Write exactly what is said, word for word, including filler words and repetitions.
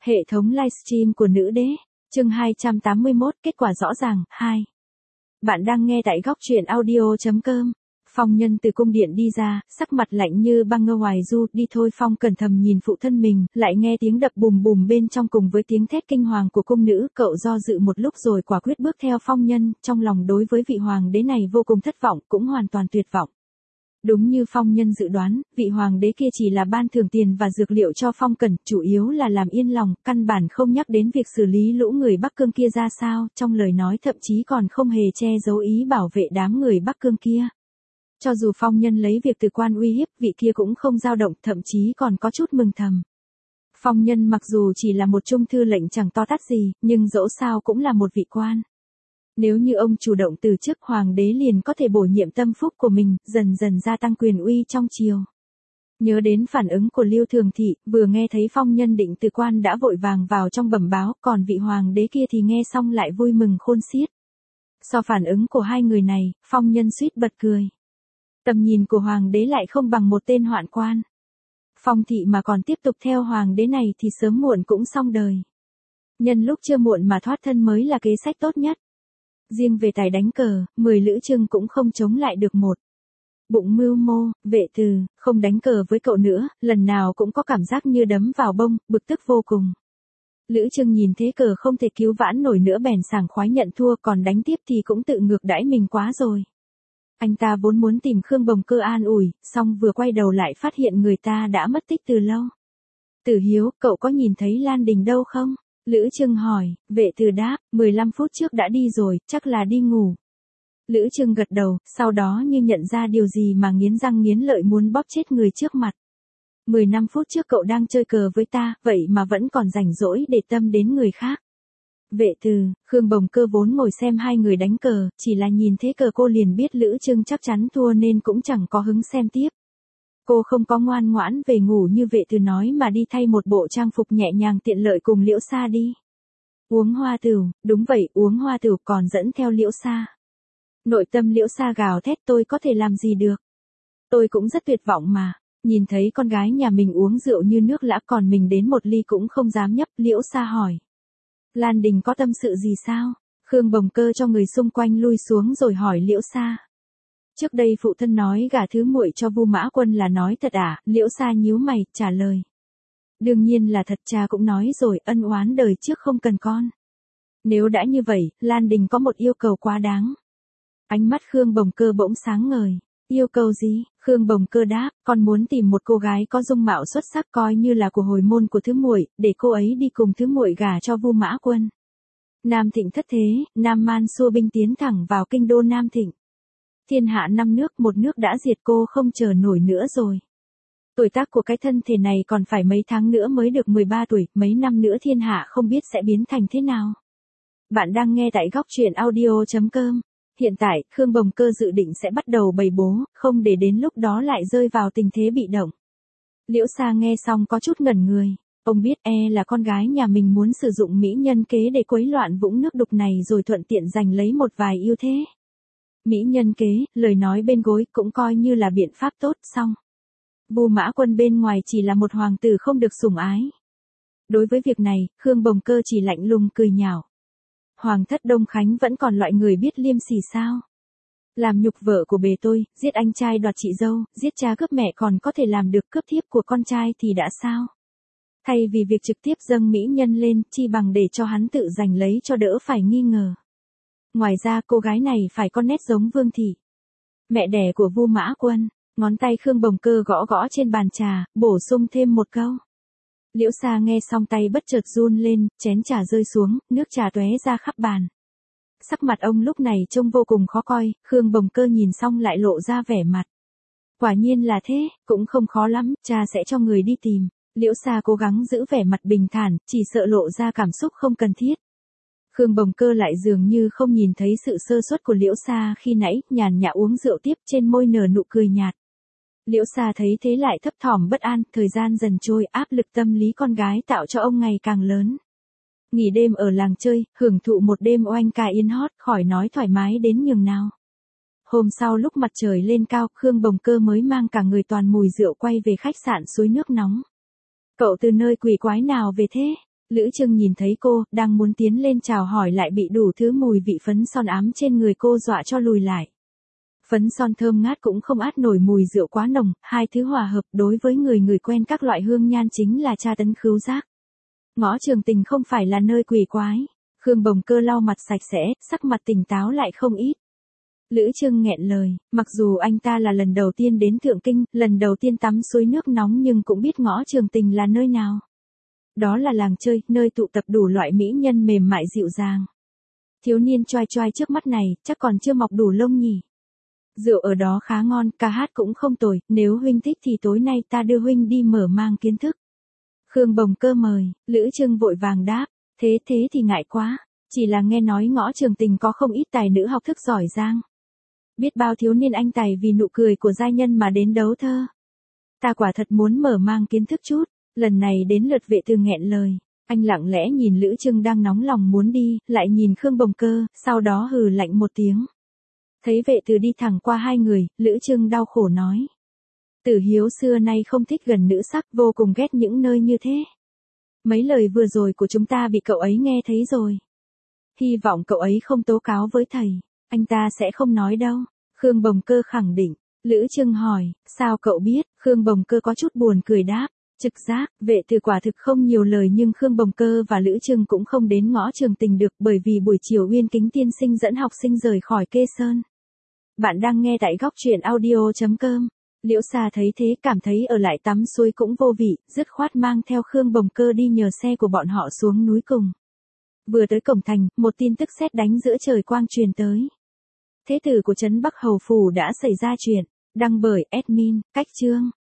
Hệ thống livestream của nữ đế, chương hai trăm tám mươi mốt, kết quả rõ ràng, hai. Bạn đang nghe tại góc truyện audio.com. Phong Nhân từ cung điện đi ra, sắc mặt lạnh như băng ngơ ngoài du, đi thôi. Phong cẩn thầm nhìn phụ thân mình, lại nghe tiếng đập bùm bùm bên trong cùng với tiếng thét kinh hoàng của cung nữ, cậu do dự một lúc rồi quả quyết bước theo Phong Nhân, trong lòng đối với vị hoàng đế này vô cùng thất vọng, cũng hoàn toàn tuyệt vọng. Đúng như Phong Nhân dự đoán, vị hoàng đế kia chỉ là ban thưởng tiền và dược liệu cho Phong Cẩn, chủ yếu là làm yên lòng, căn bản không nhắc đến việc xử lý lũ người Bắc Cương kia ra sao, trong lời nói thậm chí còn không hề che giấu ý bảo vệ đám người Bắc Cương kia. Cho dù Phong Nhân lấy việc từ quan uy hiếp, vị kia cũng không dao động, thậm chí còn có chút mừng thầm. Phong Nhân mặc dù chỉ là một trung thư lệnh chẳng to tát gì, nhưng dẫu sao cũng là một vị quan. Nếu như ông chủ động từ chức, hoàng đế liền có thể bổ nhiệm tâm phúc của mình, dần dần gia tăng quyền uy trong triều. Nhớ đến phản ứng của Lưu Thường Thị, vừa nghe thấy Phong Nhân định từ quan đã vội vàng vào trong bẩm báo, còn vị hoàng đế kia thì nghe xong lại vui mừng khôn xiết. So phản ứng của hai người này, Phong Nhân suýt bật cười. Tầm nhìn của hoàng đế lại không bằng một tên hoạn quan. Phong Thị mà còn tiếp tục theo hoàng đế này thì sớm muộn cũng xong đời. Nhân lúc chưa muộn mà thoát thân mới là kế sách tốt nhất. Riêng về tài đánh cờ, mười lữ trưng cũng không chống lại được một. Bụng mưu mô, Vệ Từ, không đánh cờ với cậu nữa, lần nào cũng có cảm giác như đấm vào bông, bực tức vô cùng. Lữ Trưng nhìn thế cờ không thể cứu vãn nổi nữa bèn sảng khoái nhận thua, còn đánh tiếp thì cũng tự ngược đãi mình quá rồi. Anh ta vốn muốn tìm Khương Bồng Cơ an ủi, xong vừa quay đầu lại phát hiện người ta đã mất tích từ lâu. Tử Hiếu, cậu có nhìn thấy Lan Đình đâu không? Lữ Trưng hỏi. Vệ Từ đáp, mười lăm phút trước đã đi rồi, chắc là đi ngủ. Lữ Trưng gật đầu, sau đó như nhận ra điều gì mà nghiến răng nghiến lợi muốn bóp chết người trước mặt. mười lăm phút trước cậu đang chơi cờ với ta, vậy mà vẫn còn rảnh rỗi để tâm đến người khác. Vệ Từ, Khương Bồng Cơ vốn ngồi xem hai người đánh cờ, chỉ là nhìn thế cờ cô liền biết Lữ Trưng chắc chắn thua nên cũng chẳng có hứng xem tiếp. Cô không có ngoan ngoãn về ngủ như Vệ Từ nói mà đi thay một bộ trang phục nhẹ nhàng tiện lợi cùng Liễu Sa đi. Uống hoa tửu, đúng vậy, uống hoa tửu còn dẫn theo Liễu Sa. Nội tâm Liễu Sa gào thét, tôi có thể làm gì được. Tôi cũng rất tuyệt vọng mà. Nhìn thấy con gái nhà mình uống rượu như nước lã, còn mình đến một ly cũng không dám nhấp. Liễu Sa hỏi. Lan Đình có tâm sự gì sao? Khương Bồng Cơ cho người xung quanh lui xuống rồi hỏi Liễu Sa. Trước đây phụ thân nói gả thứ muội cho Vu Mã Quân là nói thật à? Liễu Sa nhíu mày, trả lời. Đương nhiên là thật, cha cũng nói rồi, ân oán đời trước không cần con. Nếu đã như vậy, Lan Đình có một yêu cầu quá đáng. Ánh mắt Khương Bồng Cơ bỗng sáng ngời. Yêu cầu gì? Khương Bồng Cơ đáp, con muốn tìm một cô gái có dung mạo xuất sắc coi như là của hồi môn của thứ muội, để cô ấy đi cùng thứ muội gả cho Vu Mã Quân. Nam Thịnh thất thế, Nam Man xua binh tiến thẳng vào kinh đô Nam Thịnh. Thiên hạ năm nước, một nước đã diệt, cô không chờ nổi nữa rồi. Tuổi tác của cái thân thể này còn phải mấy tháng nữa mới được mười ba tuổi, mấy năm nữa thiên hạ không biết sẽ biến thành thế nào. Bạn đang nghe tại góc truyện audio.com. Hiện tại, Khương Bồng Cơ dự định sẽ bắt đầu bày bố, không để đến lúc đó lại rơi vào tình thế bị động. Liễu Sa nghe xong có chút ngẩn người. Ông biết e là con gái nhà mình muốn sử dụng mỹ nhân kế để quấy loạn vũng nước đục này rồi thuận tiện giành lấy một vài ưu thế. Mỹ nhân kế, lời nói bên gối cũng coi như là biện pháp tốt, xong. Vu Mã Quân bên ngoài chỉ là một hoàng tử không được sủng ái. Đối với việc này, Khương Bồng Cơ chỉ lạnh lùng cười nhạo. Hoàng thất Đông Khánh vẫn còn loại người biết liêm sỉ sao? Làm nhục vợ của bề tôi, giết anh trai đoạt chị dâu, giết cha cướp mẹ còn có thể làm được cướp thiếp của con trai thì đã sao? Thay vì việc trực tiếp dâng mỹ nhân lên, chi bằng để cho hắn tự giành lấy cho đỡ phải nghi ngờ. Ngoài ra cô gái này phải có nét giống Vương Thị, mẹ đẻ của Vu Mã Quân. Ngón tay Khương Bồng Cơ gõ gõ trên bàn trà, bổ sung thêm một câu. Liễu Sa nghe xong tay bất chợt run lên, chén trà rơi xuống, nước trà tóe ra khắp bàn. Sắc mặt ông lúc này trông vô cùng khó coi, Khương Bồng Cơ nhìn xong lại lộ ra vẻ mặt. Quả nhiên là thế, cũng không khó lắm, cha sẽ cho người đi tìm. Liễu Sa cố gắng giữ vẻ mặt bình thản, chỉ sợ lộ ra cảm xúc không cần thiết. Khương Bồng Cơ lại dường như không nhìn thấy sự sơ suất của Liễu Sa khi nãy, nhàn nhã uống rượu tiếp, trên môi nở nụ cười nhạt. Liễu Sa thấy thế lại thấp thỏm bất an, thời gian dần trôi, áp lực tâm lý con gái tạo cho ông ngày càng lớn. Nghỉ đêm ở làng chơi, hưởng thụ một đêm oanh ca yên hót, khỏi nói thoải mái đến nhường nào. Hôm sau lúc mặt trời lên cao, Khương Bồng Cơ mới mang cả người toàn mùi rượu quay về khách sạn suối nước nóng. Cậu từ nơi quỷ quái nào về thế? Lữ Trưng nhìn thấy cô, đang muốn tiến lên chào hỏi lại bị đủ thứ mùi vị phấn son ám trên người cô dọa cho lùi lại. Phấn son thơm ngát cũng không át nổi mùi rượu quá nồng, hai thứ hòa hợp đối với người người quen các loại hương nhan chính là tra tấn khứu giác. Ngõ Trường Tình không phải là nơi quỷ quái. Khương Bồng Cơ lau mặt sạch sẽ, sắc mặt tỉnh táo lại không ít. Lữ Trưng nghẹn lời, mặc dù anh ta là lần đầu tiên đến Thượng Kinh, lần đầu tiên tắm suối nước nóng nhưng cũng biết Ngõ Trường Tình là nơi nào. Đó là làng chơi, nơi tụ tập đủ loại mỹ nhân mềm mại dịu dàng. Thiếu niên choai choai trước mắt này, chắc còn chưa mọc đủ lông nhỉ. Rượu ở đó khá ngon, ca hát cũng không tồi, nếu huynh thích thì tối nay ta đưa huynh đi mở mang kiến thức. Khương Bồng Cơ mời, Lữ Trưng vội vàng đáp, thế thế thì ngại quá, chỉ là nghe nói Ngõ Trường Tình có không ít tài nữ học thức giỏi giang. Biết bao thiếu niên anh tài vì nụ cười của giai nhân mà đến đấu thơ. Ta quả thật muốn mở mang kiến thức chút, lần này đến lượt Vệ Từ nghẹn lời, anh lặng lẽ nhìn Lữ Trưng đang nóng lòng muốn đi, lại nhìn Khương Bồng Cơ, sau đó hừ lạnh một tiếng. Thấy Vệ Từ đi thẳng qua hai người, Lữ Trưng đau khổ nói. Tử Hiếu xưa nay không thích gần nữ sắc, vô cùng ghét những nơi như thế. Mấy lời vừa rồi của chúng ta bị cậu ấy nghe thấy rồi. Hy vọng cậu ấy không tố cáo với thầy, anh ta sẽ không nói đâu. Khương Bồng Cơ khẳng định. Lữ Trưng hỏi, sao cậu biết? Khương Bồng Cơ có chút buồn cười đáp. Trực giác, Vệ Từ quả thực không nhiều lời nhưng Khương Bồng Cơ và Lữ Trưng cũng không đến Ngõ Trường Tình được bởi vì buổi chiều Uyên Kính tiên sinh dẫn học sinh rời khỏi Kê Sơn. Bạn đang nghe tại góc truyện audio chấm com. Liễu Sa thấy thế cảm thấy ở lại tắm suối cũng vô vị, dứt khoát mang theo Khương Bồng Cơ đi nhờ xe của bọn họ xuống núi cùng. Vừa tới cổng thành, một tin tức sét đánh giữa trời quang truyền tới. Thế tử của trấn Bắc Hầu Phủ đã xảy ra chuyện, đăng bởi admin, Cách Chương.